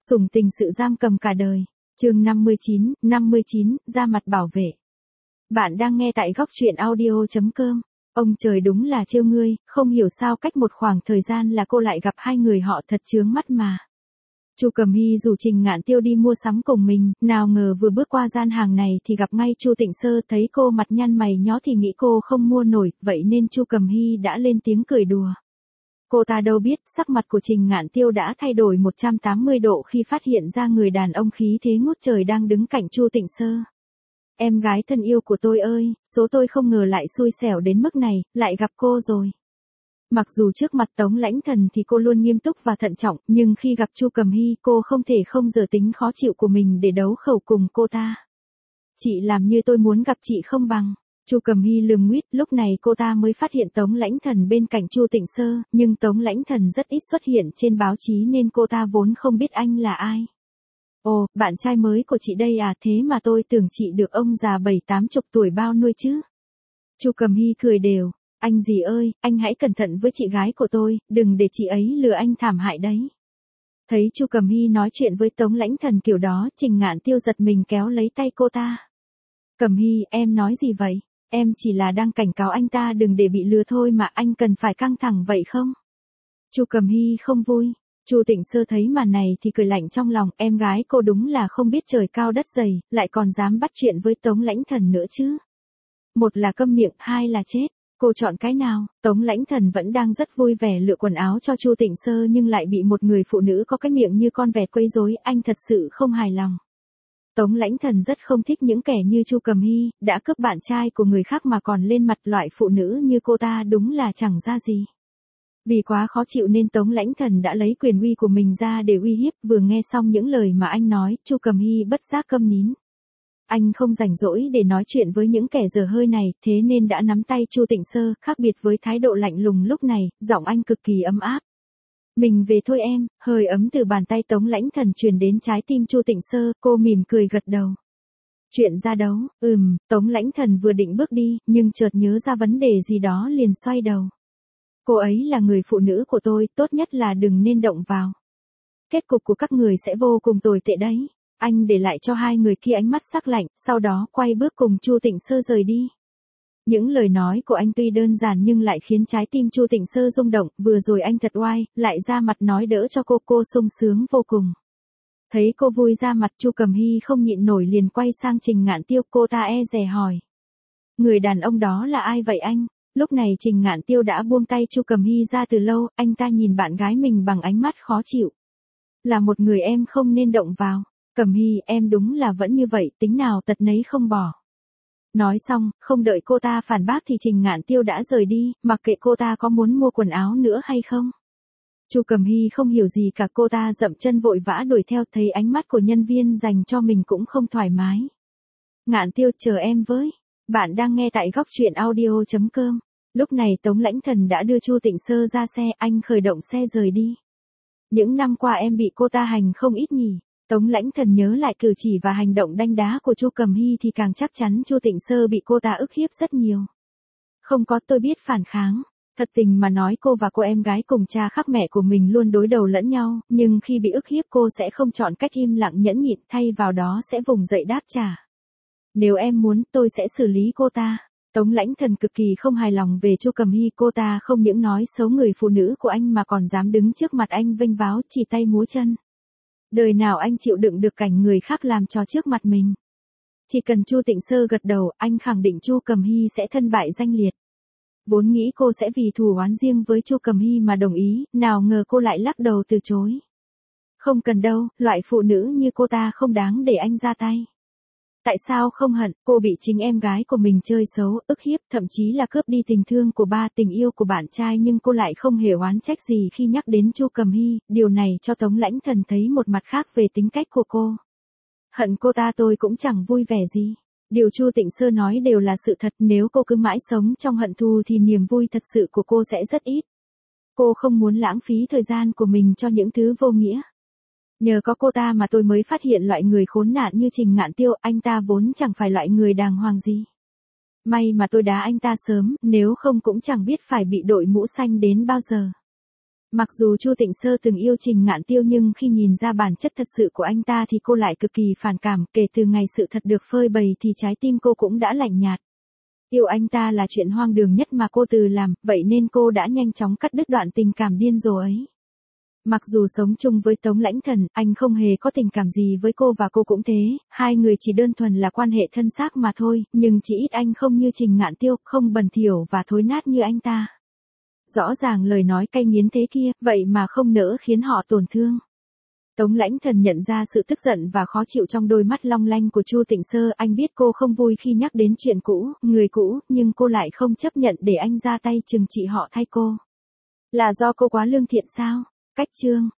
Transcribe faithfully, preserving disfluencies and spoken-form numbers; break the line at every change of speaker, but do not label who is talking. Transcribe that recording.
Sủng tình sự giam cầm cả đời. Chương năm mươi chín, năm mươi chín, ra mặt bảo vệ. Bạn đang nghe tại góc truyện audio chấm com. Ông trời đúng là trêu ngươi, không hiểu sao cách một khoảng thời gian là cô lại gặp hai người họ thật chướng mắt mà. Chu Cầm Hy rủ Trình Ngạn Tiêu đi mua sắm cùng mình, nào ngờ vừa bước qua gian hàng này thì gặp ngay Chu Tịnh Sơ, thấy cô mặt nhăn mày nhó thì nghĩ cô không mua nổi, vậy nên Chu Cầm Hy đã lên tiếng cười đùa. Cô ta đâu biết, sắc mặt của Trình Ngạn Tiêu đã thay đổi một trăm tám mươi độ khi phát hiện ra người đàn ông khí thế ngút trời đang đứng cạnh Chu Tịnh Sơ. Em gái thân yêu của tôi ơi, số tôi không ngờ lại xui xẻo đến mức này, lại gặp cô rồi. Mặc dù trước mặt Tống Lãnh Thần thì cô luôn nghiêm túc và thận trọng, nhưng khi gặp Chu Cầm Hy cô không thể không giờ tính khó chịu của mình để đấu khẩu cùng cô ta. Chị làm như tôi muốn gặp chị không bằng. Chu Cầm Hy lườm nguýt, lúc này cô ta mới phát hiện Tống Lãnh Thần bên cạnh Chu Tịnh Sơ, nhưng Tống Lãnh Thần rất ít xuất hiện trên báo chí nên cô ta vốn không biết anh là ai. Ồ, bạn trai mới của chị đây à, thế mà tôi tưởng chị được ông già bảy tám chục tuổi bao nuôi chứ. Chu Cầm Hy cười đều, anh gì ơi, anh hãy cẩn thận với chị gái của tôi, đừng để chị ấy lừa anh thảm hại đấy. Thấy Chu Cầm Hy nói chuyện với Tống Lãnh Thần kiểu đó, Trình Ngạn Tiêu giật mình kéo lấy tay cô ta. Cầm Hy, em nói gì vậy? Em chỉ là đang cảnh cáo anh ta đừng để bị lừa thôi mà anh cần phải căng thẳng vậy không? Chu Cầm Hy không vui. Chu Tịnh Sơ thấy màn này thì cười lạnh trong lòng, em gái cô đúng là không biết trời cao đất dày, lại còn dám bắt chuyện với Tống Lãnh Thần nữa chứ. Một là câm miệng, hai là chết. Cô chọn cái nào? Tống Lãnh Thần vẫn đang rất vui vẻ lựa quần áo cho Chu Tịnh Sơ nhưng lại bị một người phụ nữ có cái miệng như con vẹt quấy rối, anh thật sự không hài lòng. Tống Lãnh Thần rất không thích những kẻ như Chu Cầm Hy, đã cướp bạn trai của người khác mà còn lên mặt, loại phụ nữ như cô ta đúng là chẳng ra gì. Vì quá khó chịu nên Tống Lãnh Thần đã lấy quyền uy của mình ra để uy hiếp, vừa nghe xong những lời mà anh nói, Chu Cầm Hy bất giác câm nín. Anh không rảnh rỗi để nói chuyện với những kẻ dở hơi này, thế nên đã nắm tay Chu Tịnh Sơ, khác biệt với thái độ lạnh lùng lúc này, giọng anh cực kỳ ấm áp. Mình về thôi em, hơi ấm từ bàn tay Tống Lãnh Thần truyền đến trái tim Chu Tịnh Sơ, cô mỉm cười gật đầu. Chuyện ra đấu, ừm, Tống Lãnh Thần vừa định bước đi, nhưng chợt nhớ ra vấn đề gì đó liền xoay đầu. Cô ấy là người phụ nữ của tôi, tốt nhất là đừng nên động vào. Kết cục của các người sẽ vô cùng tồi tệ đấy. Anh để lại cho hai người kia ánh mắt sắc lạnh, sau đó quay bước cùng Chu Tịnh Sơ rời đi. Những lời nói của anh tuy đơn giản nhưng lại khiến trái tim Chu Tịnh Sơ rung động, vừa rồi anh thật oai, lại ra mặt nói đỡ cho cô, cô sung sướng vô cùng. Thấy cô vui ra mặt, Chu Cầm Hy không nhịn nổi liền quay sang Trình Ngạn Tiêu, cô ta e dè hỏi. Người đàn ông đó là ai vậy anh? Lúc này Trình Ngạn Tiêu đã buông tay Chu Cầm Hy ra từ lâu, anh ta nhìn bạn gái mình bằng ánh mắt khó chịu. Là một người em không nên động vào. Cầm Hy, em đúng là vẫn như vậy, tính nào tật nấy không bỏ. Nói xong, không đợi cô ta phản bác thì Trình Ngạn Tiêu đã rời đi, mặc kệ cô ta có muốn mua quần áo nữa hay không. Chu Cầm Hy không hiểu gì cả, cô ta dậm chân vội vã đuổi theo, thấy ánh mắt của nhân viên dành cho mình cũng không thoải mái. Ngạn Tiêu, chờ em với. Bạn đang nghe tại góc truyện audio chấm com. Lúc này Tống Lãnh Thần đã đưa Chu Tịnh Sơ ra xe, anh khởi động xe rời đi. Những năm qua em bị cô ta hành không ít nhỉ. Tống Lãnh Thần nhớ lại cử chỉ và hành động đanh đá của Chu Cầm Hy thì càng chắc chắn Chu Tịnh Sơ bị cô ta ức hiếp rất nhiều. Không có, tôi biết phản kháng. Thật tình mà nói, cô và cô em gái cùng cha khác mẹ của mình luôn đối đầu lẫn nhau, nhưng khi bị ức hiếp cô sẽ không chọn cách im lặng nhẫn nhịn, thay vào đó sẽ vùng dậy đáp trả. Nếu em muốn, tôi sẽ xử lý cô ta. Tống Lãnh Thần cực kỳ không hài lòng về Chu Cầm Hy, cô ta không những nói xấu người phụ nữ của anh mà còn dám đứng trước mặt anh vênh váo, chỉ tay múa chân. Đời nào anh chịu đựng được cảnh người khác làm trò trước mặt mình. Chỉ cần Chu Tịnh Sơ gật đầu, anh khẳng định Chu Cầm Hy sẽ thân bại danh liệt. Vốn nghĩ cô sẽ vì thù oán riêng với Chu Cầm Hy mà đồng ý, nào ngờ cô lại lắc đầu từ chối. Không cần đâu, loại phụ nữ như cô ta không đáng để anh ra tay. Tại sao không hận, cô bị chính em gái của mình chơi xấu, ức hiếp, thậm chí là cướp đi tình thương của ba, tình yêu của bạn trai, nhưng cô lại không hề oán trách gì khi nhắc đến Chu Cầm Hy, điều này cho Tống Lãnh Thần thấy một mặt khác về tính cách của cô. Hận cô ta tôi cũng chẳng vui vẻ gì. Điều Chu Tịnh Sơ nói đều là sự thật, nếu cô cứ mãi sống trong hận thù thì niềm vui thật sự của cô sẽ rất ít. Cô không muốn lãng phí thời gian của mình cho những thứ vô nghĩa. Nhờ có cô ta mà tôi mới phát hiện loại người khốn nạn như Trình Ngạn Tiêu, anh ta vốn chẳng phải loại người đàng hoàng gì. May mà tôi đá anh ta sớm, nếu không cũng chẳng biết phải bị đội mũ xanh đến bao giờ. Mặc dù Chu Tịnh Sơ từng yêu Trình Ngạn Tiêu nhưng khi nhìn ra bản chất thật sự của anh ta thì cô lại cực kỳ phản cảm, kể từ ngày sự thật được phơi bày thì trái tim cô cũng đã lạnh nhạt. Yêu anh ta là chuyện hoang đường nhất mà cô từ làm, vậy nên cô đã nhanh chóng cắt đứt đoạn tình cảm điên rồ ấy. Mặc dù sống chung với Tống Lãnh Thần, anh không hề có tình cảm gì với cô và cô cũng thế, hai người chỉ đơn thuần là quan hệ thân xác mà thôi, nhưng chỉ ít anh không như Trình Ngạn Tiêu, không bẩn thỉu và thối nát như anh ta. Rõ ràng lời nói cay nghiến thế kia, vậy mà không nỡ khiến họ tổn thương. Tống Lãnh Thần nhận ra sự tức giận và khó chịu trong đôi mắt long lanh của Chu Tịnh Sơ, anh biết cô không vui khi nhắc đến chuyện cũ, người cũ, nhưng cô lại không chấp nhận để anh ra tay trừng trị họ thay cô. Là do cô quá lương thiện sao? Cách chương